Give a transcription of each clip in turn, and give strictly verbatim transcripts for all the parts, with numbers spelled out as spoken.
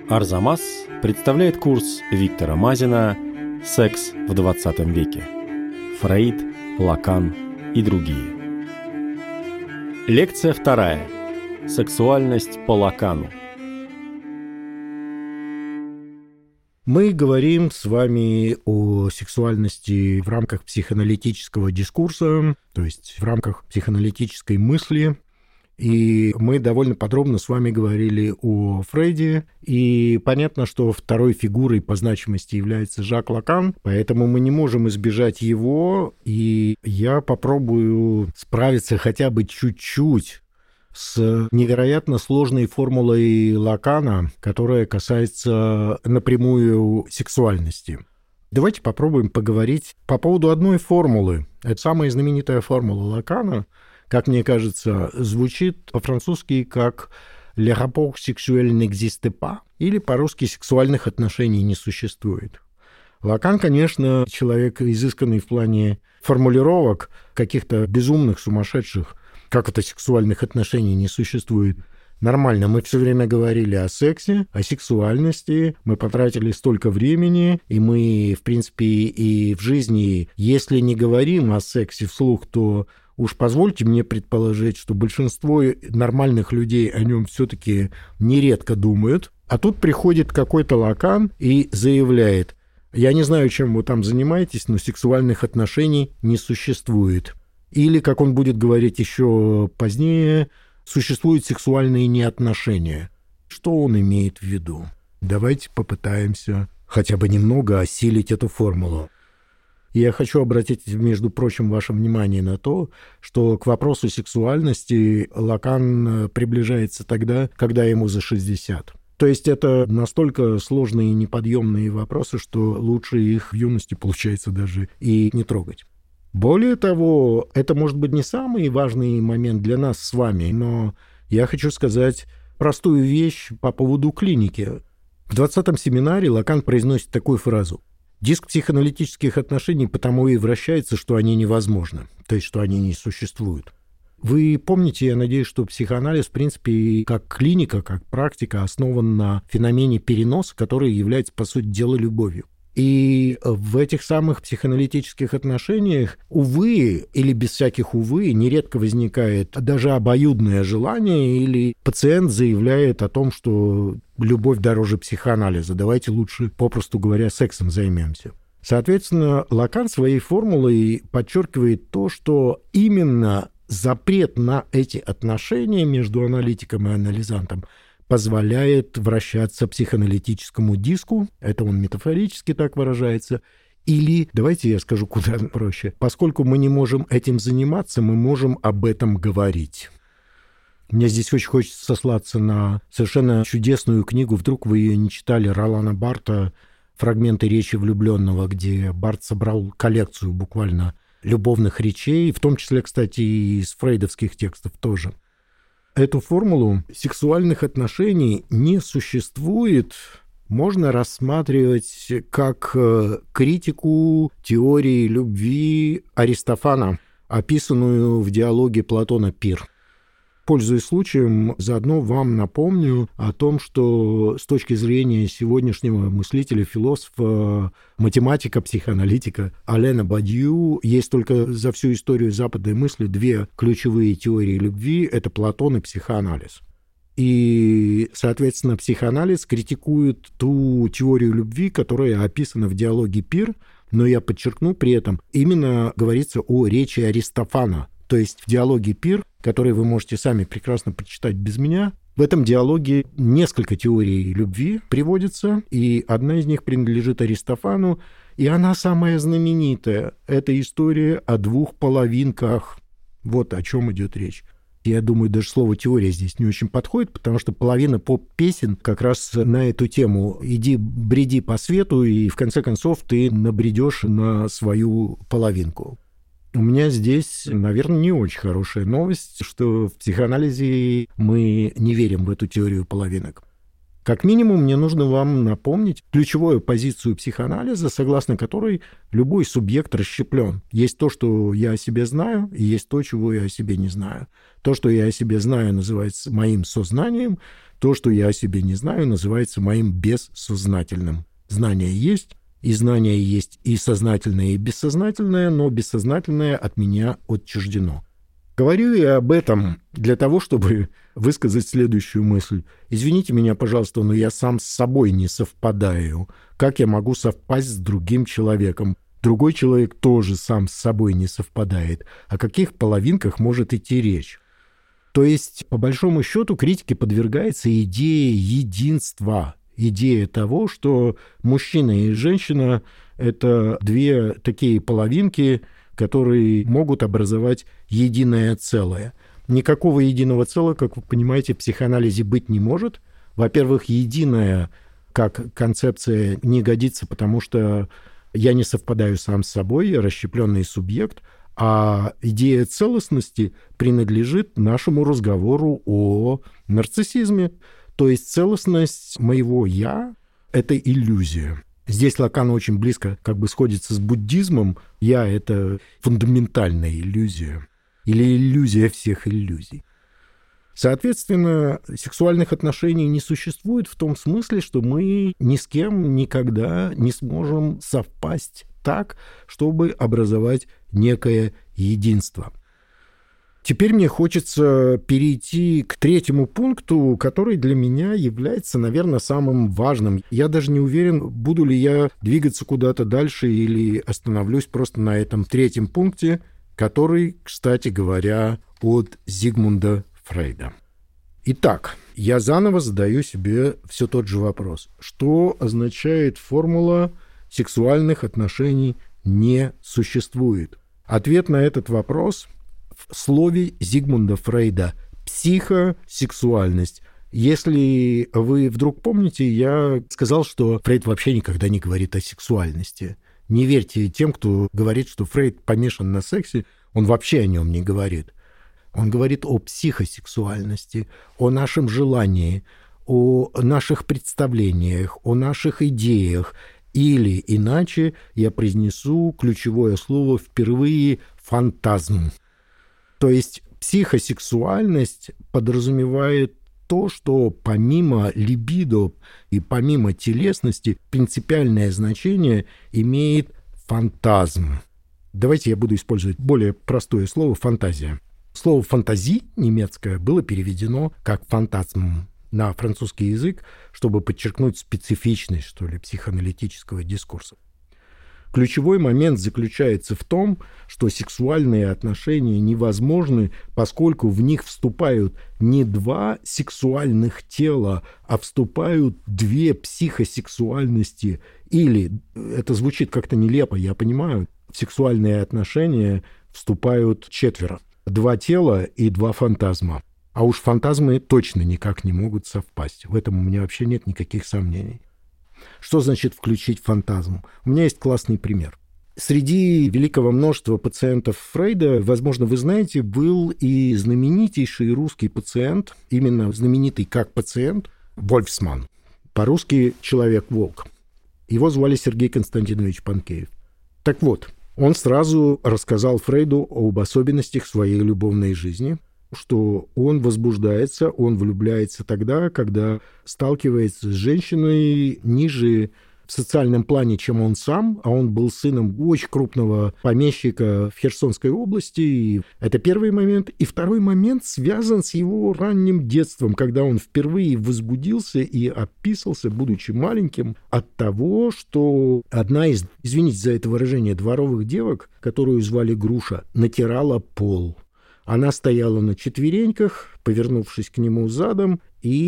Арзамас представляет курс Виктора Мазина «Секс в двадцатом веке. Фрейд, Лакан и другие». Лекция вторая. Сексуальность по Лакану. Мы говорим с вами о сексуальности в рамках психоаналитического дискурса, то есть в рамках психоаналитической мысли. И мы довольно подробно с вами говорили о Фрейде. И понятно, что второй фигурой по значимости является Жак Лакан, поэтому мы не можем избежать его. И я попробую справиться хотя бы чуть-чуть с невероятно сложной формулой Лакана, которая касается напрямую сексуальности. Давайте попробуем поговорить по поводу одной формулы. Это самая знаменитая формула Лакана, как мне кажется, звучит по-французски как «le rapport sexuel n'existe pas» или по-русски «сексуальных отношений не существует». Лакан, конечно, человек изысканный в плане формулировок, каких-то безумных, сумасшедших, как это сексуальных отношений не существует. Нормально, мы все время говорили о сексе, о сексуальности, мы потратили столько времени, и мы, в принципе, и в жизни, если не говорим о сексе вслух, то уж позвольте мне предположить, что большинство нормальных людей о нем все-таки нередко думают. А тут приходит какой-то Лакан и заявляет: «Я не знаю, чем вы там занимаетесь, но сексуальных отношений не существует». Или, как он будет говорить еще позднее, существуют сексуальные неотношения. Что он имеет в виду? Давайте попытаемся хотя бы немного осилить эту формулу. И я хочу обратить, между прочим, ваше внимание на то, что к вопросу сексуальности Лакан приближается тогда, когда ему за шестьдесят. То есть это настолько сложные и неподъемные вопросы, что лучше их в юности, получается, даже и не трогать. Более того, это может быть не самый важный момент для нас с вами, но я хочу сказать простую вещь по поводу клиники. В двадцатом семинаре Лакан произносит такую фразу: «Диск психоаналитических отношений потому и вращается, что они невозможны, то есть что они не существуют». Вы помните, я надеюсь, что психоанализ, в принципе, как клиника, как практика, основан на феномене переноса, который является, по сути дела, любовью. И в этих самых психоаналитических отношениях, увы, или без всяких увы, нередко возникает даже обоюдное желание, или пациент заявляет о том, что любовь дороже психоанализа, давайте лучше, попросту говоря, сексом займемся. Соответственно, Лакан своей формулой подчеркивает то, что именно запрет на эти отношения между аналитиком и анализантом позволяет вращаться психоаналитическому диску, это он метафорически так выражается, или, давайте я скажу куда проще, поскольку мы не можем этим заниматься, мы можем об этом говорить. Мне здесь очень хочется сослаться на совершенно чудесную книгу, вдруг вы ее не читали, Ролана Барта «Фрагменты речи влюбленного», где Барт собрал коллекцию буквально любовных речей, в том числе, кстати, и из фрейдовских текстов тоже. Эту формулу сексуальных отношений не существует можно рассматривать как критику теории любви Аристофана, описанную в диалоге Платона «Пир». Пользуясь случаем, заодно вам напомню о том, что с точки зрения сегодняшнего мыслителя, философа, математика, психоаналитика Алена Бадью есть только за всю историю западной мысли две ключевые теории любви – это Платон и психоанализ. И, соответственно, психоанализ критикует ту теорию любви, которая описана в диалоге «Пир», но я подчеркну при этом, именно говорится о речи Аристофана. То есть в диалоге «Пир», который вы можете сами прекрасно прочитать без меня, в этом диалоге несколько теорий любви приводится, и одна из них принадлежит Аристофану, и она самая знаменитая. Это история о двух половинках. Вот о чем идет речь. Я думаю, даже слово «теория» здесь не очень подходит, потому что половина поп-песен как раз на эту тему. Иди, бреди по свету, и в конце концов ты набредешь на свою половинку. У меня здесь, наверное, не очень хорошая новость, что в психоанализе мы не верим в эту теорию половинок. Как минимум, мне нужно вам напомнить ключевую позицию психоанализа, согласно которой любой субъект расщеплен. Есть то, что я о себе знаю, и есть то, чего я о себе не знаю. То, что я о себе знаю, называется моим сознанием, то, что я о себе не знаю, называется моим бессознательным. Знание есть, и знание есть и сознательное, и бессознательное, но бессознательное от меня отчуждено. Говорю я об этом для того, чтобы высказать следующую мысль. Извините меня, пожалуйста, но я сам с собой не совпадаю. Как я могу совпасть с другим человеком? Другой человек тоже сам с собой не совпадает. О каких половинках может идти речь? То есть, по большому счету, критике подвергается идея единства. Идея того, что мужчина и женщина — это две такие половинки, которые могут образовать единое целое. Никакого единого целого, как вы понимаете, в психоанализе быть не может. Во-первых, единое как концепция не годится, потому что я не совпадаю сам с собой, я расщепленный субъект, а идея целостности принадлежит нашему разговору о нарциссизме. То есть целостность моего «я» — это иллюзия. Здесь Лакан очень близко как бы сходится с буддизмом. «Я» — это фундаментальная иллюзия или иллюзия всех иллюзий. Соответственно, сексуальных отношений не существует в том смысле, что мы ни с кем никогда не сможем совпасть так, чтобы образовать некое единство. Теперь мне хочется перейти к третьему пункту, который для меня является, наверное, самым важным. Я даже не уверен, буду ли я двигаться куда-то дальше или остановлюсь просто на этом третьем пункте, который, кстати говоря, от Зигмунда Фрейда. Итак, я заново задаю себе все тот же вопрос. Что означает формула «сексуальных отношений не существует»? Ответ на этот вопрос в слове Зигмунда Фрейда «психосексуальность». Если вы вдруг помните, я сказал, что Фрейд вообще никогда не говорит о сексуальности. Не верьте тем, кто говорит, что Фрейд помешан на сексе, он вообще о нем не говорит. Он говорит о психосексуальности, о нашем желании, о наших представлениях, о наших идеях. Или иначе я произнесу ключевое слово впервые «фантазм». То есть психосексуальность подразумевает то, что помимо либидо и помимо телесности принципиальное значение имеет фантазм. Давайте я буду использовать более простое слово «фантазия». Слово «фантази» немецкое было переведено как «фантазм» на французский язык, чтобы подчеркнуть специфичность, что ли, психоаналитического дискурса. Ключевой момент заключается в том, что сексуальные отношения невозможны, поскольку в них вступают не два сексуальных тела, а вступают две психосексуальности. Или, это звучит как-то нелепо, я понимаю, в сексуальные отношения вступают четверо. Два тела и два фантазма. А уж фантазмы точно никак не могут совпасть. В этом у меня вообще нет никаких сомнений. Что значит включить фантазм? У меня есть классный пример. Среди великого множества пациентов Фрейда, возможно, вы знаете, был и знаменитейший русский пациент, именно знаменитый как пациент, Вольфсман. По-русски «Человек-волк». Его звали Сергей Константинович Панкеев. Так вот, он сразу рассказал Фрейду об особенностях своей любовной жизни, что он возбуждается, он влюбляется тогда, когда сталкивается с женщиной ниже в социальном плане, чем он сам, а он был сыном очень крупного помещика в Херсонской области. И это первый момент. И второй момент связан с его ранним детством, когда он впервые возбудился и описался, будучи маленьким, от того, что одна из, извините за это выражение, дворовых девок, которую звали Груша, натирала пол. Она стояла на четвереньках, повернувшись к нему задом,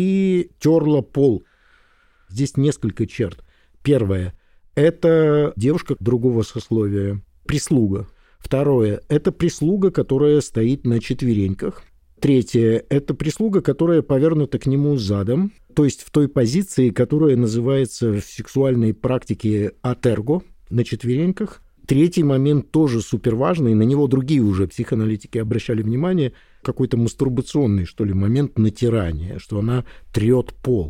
и терла пол. Здесь несколько черт. Первое – это девушка другого сословия, прислуга. Второе – это прислуга, которая стоит на четвереньках. Третье – это прислуга, которая повернута к нему задом, то есть в той позиции, которая называется в сексуальной практике атерго, на четвереньках. Третий момент тоже суперважный, на него другие уже психоаналитики обращали внимание, какой-то мастурбационный, что ли, момент натирания, что она трет пол.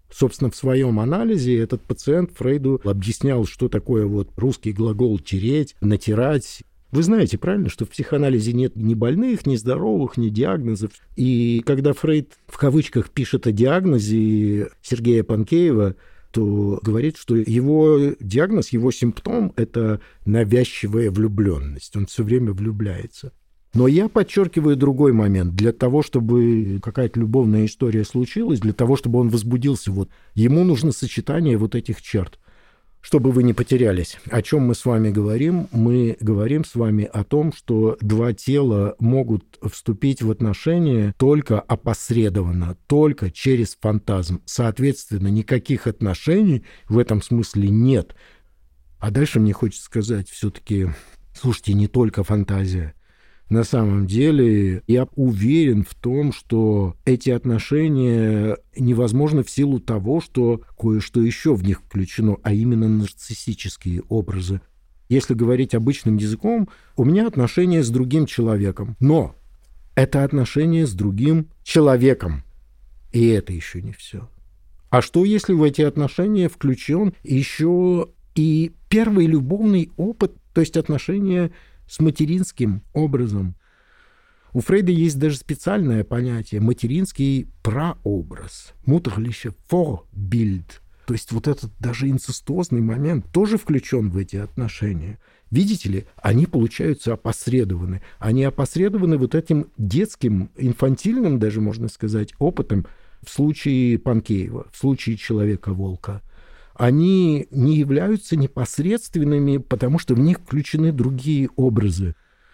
Собственно, в своем анализе этот пациент Фрейду объяснял, что такое вот русский глагол «тереть», «натирать». Вы знаете, правильно, что в психоанализе нет ни больных, ни здоровых, ни диагнозов. И когда Фрейд в кавычках пишет о диагнозе Сергея Панкеева, то говорит, что его диагноз, его симптом – это навязчивая влюбленность. Он все время влюбляется. Но я подчеркиваю другой момент. Для того, чтобы какая-то любовная история случилась, для того, чтобы он возбудился, вот, ему нужно сочетание вот этих черт. Чтобы вы не потерялись. О чем мы с вами говорим? Мы говорим с вами о том, что два тела могут вступить в отношения только опосредованно, только через фантазм. Соответственно, никаких отношений в этом смысле нет. А дальше мне хочется сказать все-таки, слушайте, не только фантазия. На самом деле я уверен в том, что эти отношения невозможны в силу того, что кое-что еще в них включено, а именно нарциссические образы. Если говорить обычным языком, у меня отношения с другим человеком, но это отношения с другим человеком. И это еще не все. А что, если в эти отношения включен еще и первый любовный опыт, то есть отношения с материнским образом? У Фрейда есть даже специальное понятие материнский прообраз, mutterliche Vorbild. То есть вот этот даже инцестуозный момент тоже включен в эти отношения. Видите ли, они получаются опосредованы. Они опосредованы вот этим детским, инфантильным даже, можно сказать, опытом в случае Панкеева, в случае Человека-волка. Они не являются непосредственными, потому что в них включены другие образы.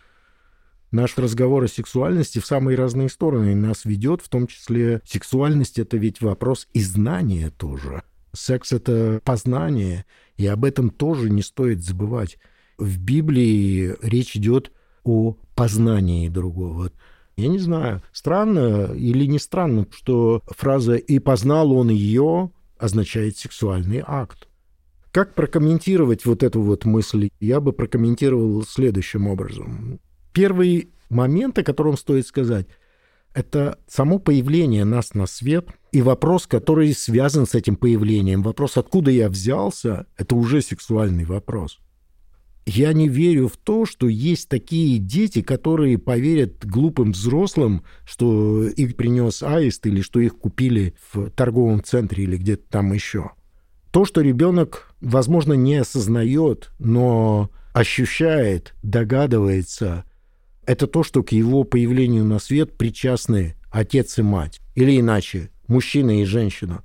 Наш разговор о сексуальности в самые разные стороны нас ведет, в том числе сексуальность — это ведь вопрос и знания тоже. Секс — это познание, и об этом тоже не стоит забывать. В Библии речь идет о познании другого. Я не знаю, странно или не странно, что фраза «и познал он ее» означает сексуальный акт. Как прокомментировать вот эту вот мысль? Я бы прокомментировал следующим образом. Первый момент, о котором стоит сказать, это само появление нас на свет и вопрос, который связан с этим появлением. Вопрос, откуда я взялся, это уже сексуальный вопрос. Я не верю в то, что есть такие дети, которые поверят глупым взрослым, что их принес аист или что их купили в торговом центре или где-то там еще. То, что ребенок, возможно, не осознает, но ощущает, догадывается, это то, что к его появлению на свет причастны отец и мать. Или иначе, мужчина и женщина.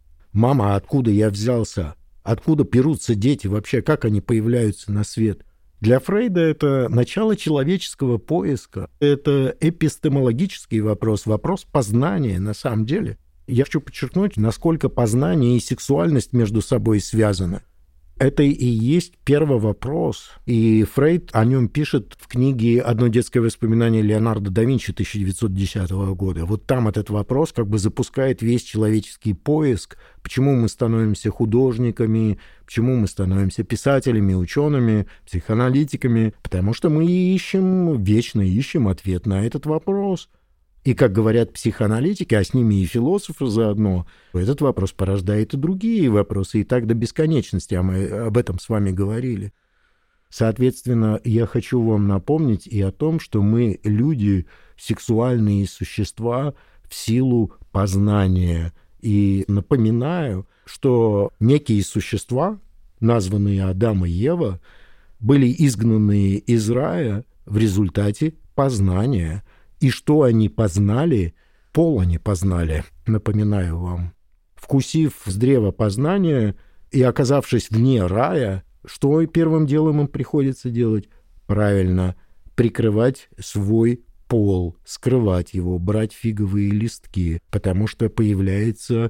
Мама, откуда я взялся? Откуда берутся дети вообще? Как они появляются на свет? Для Фрейда это начало человеческого поиска. Это эпистемологический вопрос, вопрос познания на самом деле. Я хочу подчеркнуть, насколько познание и сексуальность между собой связаны. Это и есть первый вопрос. И Фрейд о нем пишет в книге «Одно детское воспоминание Леонардо да Винчи» тысяча девятьсот десятого года. Вот там этот вопрос как бы запускает весь человеческий поиск. Почему мы становимся художниками, почему мы становимся писателями, учеными, психоаналитиками? Потому что мы ищем, вечно ищем ответ на этот вопрос. И, как говорят психоаналитики, а с ними и философы заодно, этот вопрос порождает и другие вопросы, и так до бесконечности, а мы об этом с вами говорили. Соответственно, я хочу вам напомнить и о том, что мы, люди, сексуальные существа в силу познания. И напоминаю, что некие существа, названные Адам и Ева, были изгнаны из рая в результате познания. И что они познали? Пол они познали, напоминаю вам. Вкусив с древа познания и оказавшись вне рая, что первым делом им приходится делать? Правильно, прикрывать свой пол, скрывать его, брать фиговые листки, потому что появляется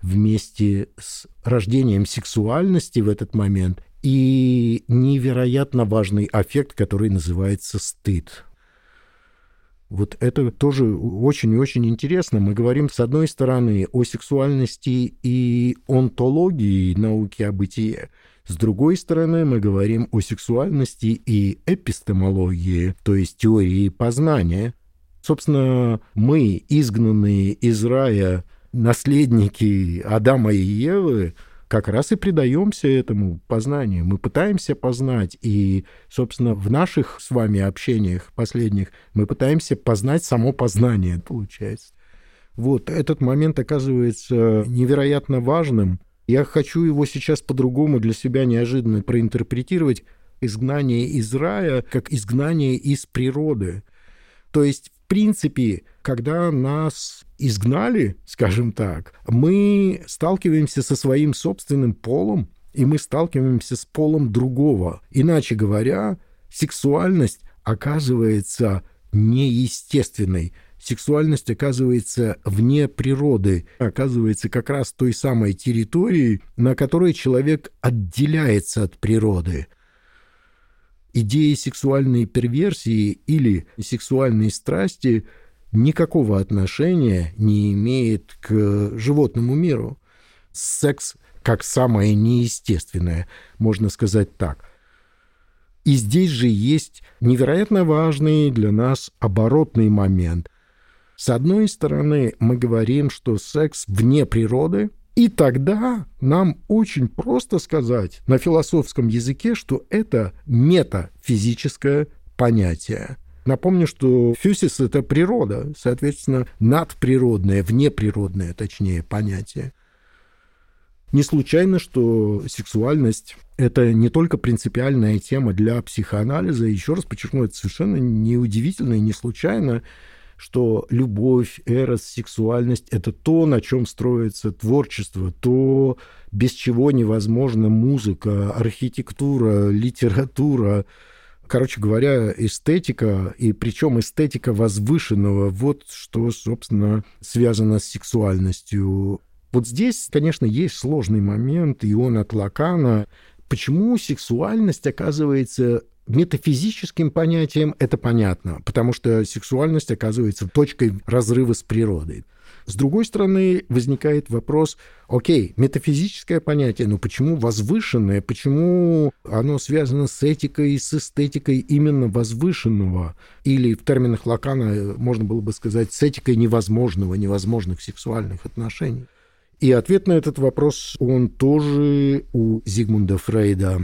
вместе с рождением сексуальности в этот момент и невероятно важный аффект, который называется стыд. Вот это тоже очень и очень интересно. Мы говорим, с одной стороны, о сексуальности и онтологии науки о бытие. С другой стороны, мы говорим о сексуальности и эпистемологии, то есть теории познания. Собственно, мы, изгнанные из рая, наследники Адама и Евы, как раз и предаемся этому познанию. Мы пытаемся познать, и, собственно, в наших с вами общениях последних мы пытаемся познать само познание, получается. Вот этот момент оказывается невероятно важным. Я хочу его сейчас по-другому для себя неожиданно проинтерпретировать. Изгнание из рая как изгнание из природы. То есть, в принципе, когда нас изгнали, скажем так, мы сталкиваемся со своим собственным полом, и мы сталкиваемся с полом другого. Иначе говоря, сексуальность оказывается неестественной. Сексуальность оказывается вне природы, оказывается как раз той самой территорией, на которой человек отделяется от природы. Идея сексуальной перверсии или сексуальной страсти никакого отношения не имеет к животному миру. Секс как самое неестественное, можно сказать так. И здесь же есть невероятно важный для нас оборотный момент. С одной стороны, мы говорим, что секс вне природы, и тогда нам очень просто сказать на философском языке, что это метафизическое понятие. Напомню, что фюсис — это природа, соответственно, надприродное, внеприродное, точнее, понятие. Не случайно, что сексуальность — это не только принципиальная тема для психоанализа. Еще раз подчеркну, это совершенно неудивительно и не случайно, что любовь, эрос, сексуальность — это то, на чем строится творчество, то, без чего невозможна музыка, архитектура, литература. Короче говоря, эстетика, и причем эстетика возвышенного, вот что, собственно, связано с сексуальностью. Вот здесь, конечно, есть сложный момент, и он от Лакана. Почему сексуальность оказывается метафизическим понятием, это понятно, потому что сексуальность оказывается точкой разрыва с природой. С другой стороны, возникает вопрос, окей, метафизическое понятие, но почему возвышенное, почему оно связано с этикой, с эстетикой именно возвышенного? Или в терминах Лакана можно было бы сказать с этикой невозможного, невозможных сексуальных отношений. И ответ на этот вопрос, он тоже у Зигмунда Фрейда.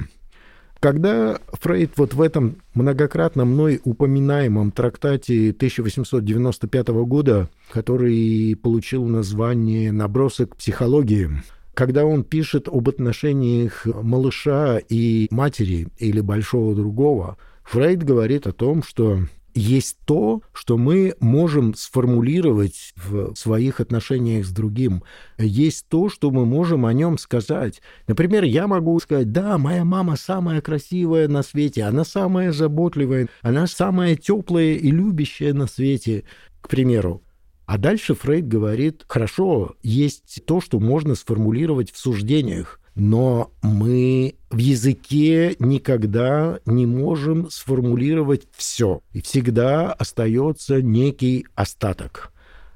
Когда Фрейд вот в этом многократно мной упоминаемом трактате тысяча восемьсот девяносто пятого года, который получил название «Набросок психологии», когда он пишет об отношениях малыша и матери или большого другого, Фрейд говорит о том, что есть то, что мы можем сформулировать в своих отношениях с другим. Есть то, что мы можем о нем сказать. Например, я могу сказать, да, моя мама самая красивая на свете, она самая заботливая, она самая теплая и любящая на свете, к примеру. А дальше Фрейд говорит, хорошо, есть то, что можно сформулировать в суждениях, но мы в языке никогда не можем сформулировать все. И всегда остается некий остаток.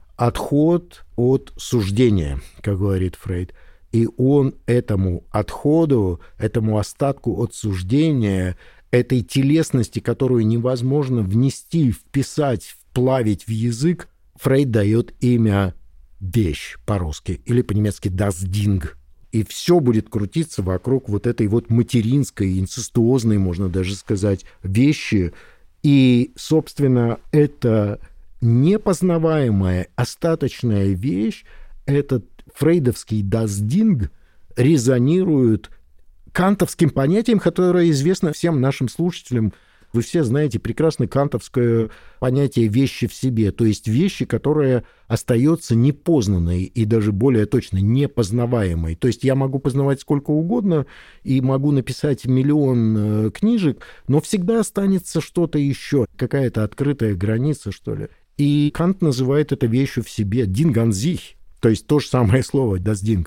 Отход от суждения, как говорит Фрейд. И он этому отходу, этому остатку от суждения, этой телесности, которую невозможно внести, вписать, вплавить в язык, Фрейд дает имя «вещь» по-русски, или по-немецки «das Ding». И все будет крутиться вокруг вот этой вот материнской, инцестуозной, можно даже сказать, вещи. И, собственно, эта непознаваемая, остаточная вещь, этот фрейдовский «das Ding» резонирует кантовским понятием, которое известно всем нашим слушателям. Вы все знаете прекрасно кантовское понятие «вещи в себе», то есть вещи, которые остаются непознанной и даже более точно непознаваемой. То есть я могу познавать сколько угодно и могу написать миллион книжек, но всегда останется что-то еще, какая-то открытая граница, что ли. И Кант называет это вещью в себе «Ding an sich», то есть то же самое слово «das Ding».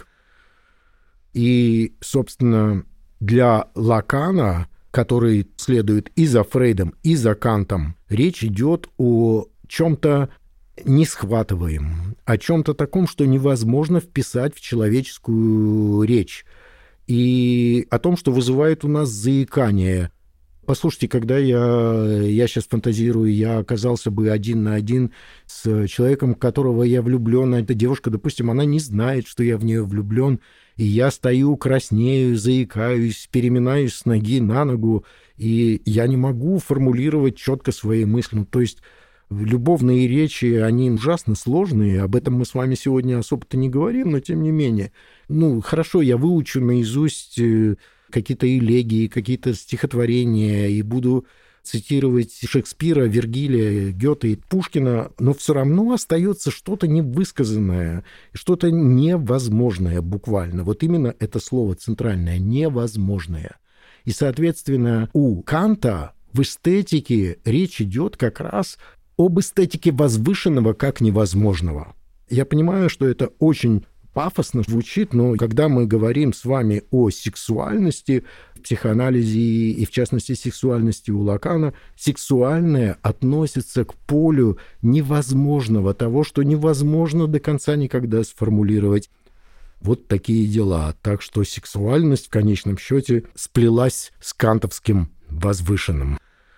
И, собственно, для Лакана, который следует и за Фрейдом, и за Кантом, речь идет о чем-то несхватываемом, о чем-то таком, что невозможно вписать в человеческую речь, и о том, что вызывает у нас заикание. Послушайте, когда я, я сейчас фантазирую, я оказался бы один на один с человеком, в которого я влюблен, а эта девушка, допустим, она не знает, что я в нее влюблен, и я стою, краснею, заикаюсь, переминаюсь с ноги на ногу, и я не могу формулировать четко свои мысли. Ну, то есть любовные речи, они ужасно сложные, об этом мы с вами сегодня особо-то не говорим, но тем не менее. Ну, хорошо, я выучу наизусть какие-то элегии, какие-то стихотворения, и буду цитировать Шекспира, Вергилия, Гёте и Пушкина, но все равно остается что-то невысказанное, что-то невозможное буквально. Вот именно это слово центральное — невозможное. И, соответственно, у Канта в эстетике речь идет как раз об эстетике возвышенного как невозможного. Я понимаю, что это очень пафосно звучит, но когда мы говорим с вами о сексуальности в психоанализе и, в частности, сексуальности у Лакана, сексуальное относится к полю невозможного, того, что невозможно до конца никогда сформулировать. Вот такие дела. Так что сексуальность в конечном счете сплелась с кантовским возвышенным.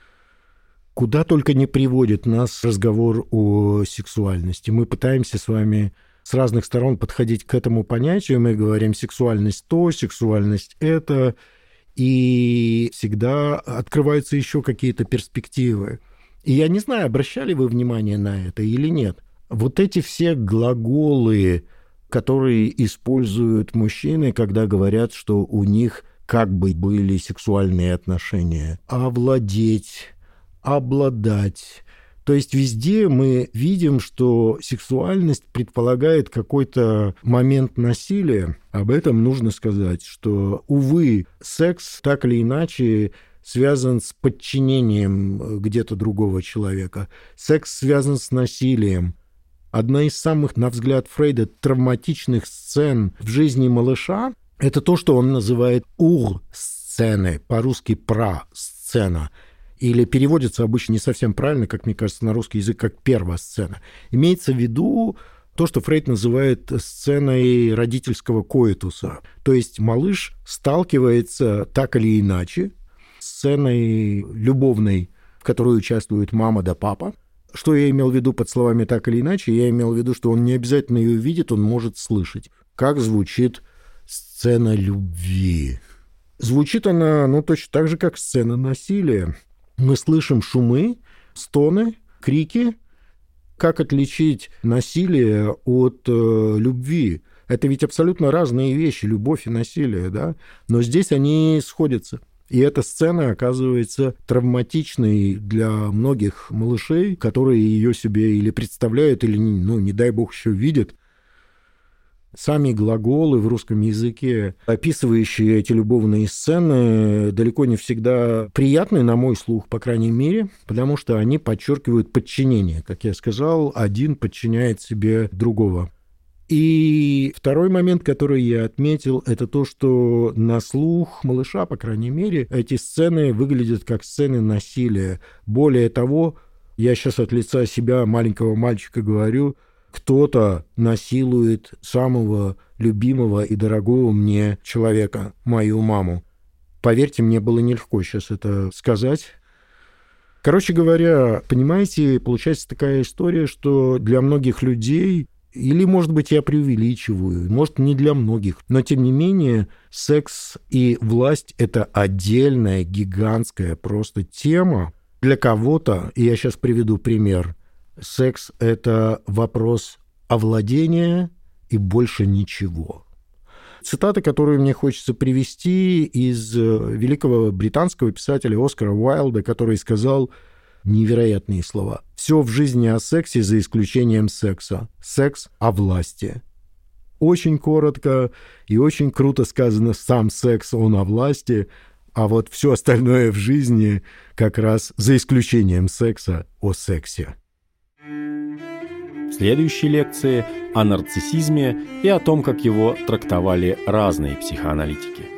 Куда только не приводит нас разговор о сексуальности. Мы пытаемся с вами с разных сторон подходить к этому понятию. Мы говорим сексуальность то, сексуальность это, и всегда открываются еще какие-то перспективы. И я не знаю, обращали вы внимание на это или нет. Вот эти все глаголы, которые используют мужчины, когда говорят, что у них как бы были сексуальные отношения. Овладеть, обладать. То есть везде мы видим, что сексуальность предполагает какой-то момент насилия. Об этом нужно сказать, что, увы, секс так или иначе связан с подчинением где-то другого человека. Секс связан с насилием. Одна из самых, на взгляд Фрейда, травматичных сцен в жизни малыша — это то, что он называет «ур-сцены», по-русски «пра-сцена». Или переводится обычно не совсем правильно, как мне кажется, на русский язык, как первая сцена. Имеется в виду то, что Фрейд называет сценой родительского коитуса. То есть малыш сталкивается так или иначе с сценой любовной, в которой участвуют мама да папа. Что я имел в виду под словами «так или иначе»? Я имел в виду, что он не обязательно ее видит, он может слышать, как звучит сцена любви. Звучит она, ну, точно так же, как сцена насилия. Мы слышим шумы, стоны, крики. Как отличить насилие от э, любви? Это ведь абсолютно разные вещи, любовь и насилие, да? Но здесь они сходятся. И эта сцена оказывается травматичной для многих малышей, которые ее себе или представляют, или, ну, не дай бог, еще видят. Сами глаголы в русском языке, описывающие эти любовные сцены, далеко не всегда приятны, на мой слух, по крайней мере, потому что они подчеркивают подчинение. Как я сказал, один подчиняет себе другого. И второй момент, который я отметил, это то, что на слух малыша, по крайней мере, эти сцены выглядят как сцены насилия. Более того, я сейчас от лица себя, маленького мальчика, говорю, кто-то насилует самого любимого и дорогого мне человека, мою маму. Поверьте, мне было нелегко сейчас это сказать. Короче говоря, понимаете, получается такая история, что для многих людей, или, может быть, я преувеличиваю, может, не для многих, но, тем не менее, секс и власть — это отдельная, гигантская просто тема. Для кого-то, и я сейчас приведу пример, секс — это вопрос овладения и больше ничего. Цитата, которую мне хочется привести из великого британского писателя Оскара Уайлда, который сказал невероятные слова. «Все в жизни о сексе, за исключением секса. Секс о власти». Очень коротко и очень круто сказано: сам секс, он о власти, а вот все остальное в жизни как раз за исключением секса о сексе. В следующей лекции о нарциссизме и о том, как его трактовали разные психоаналитики.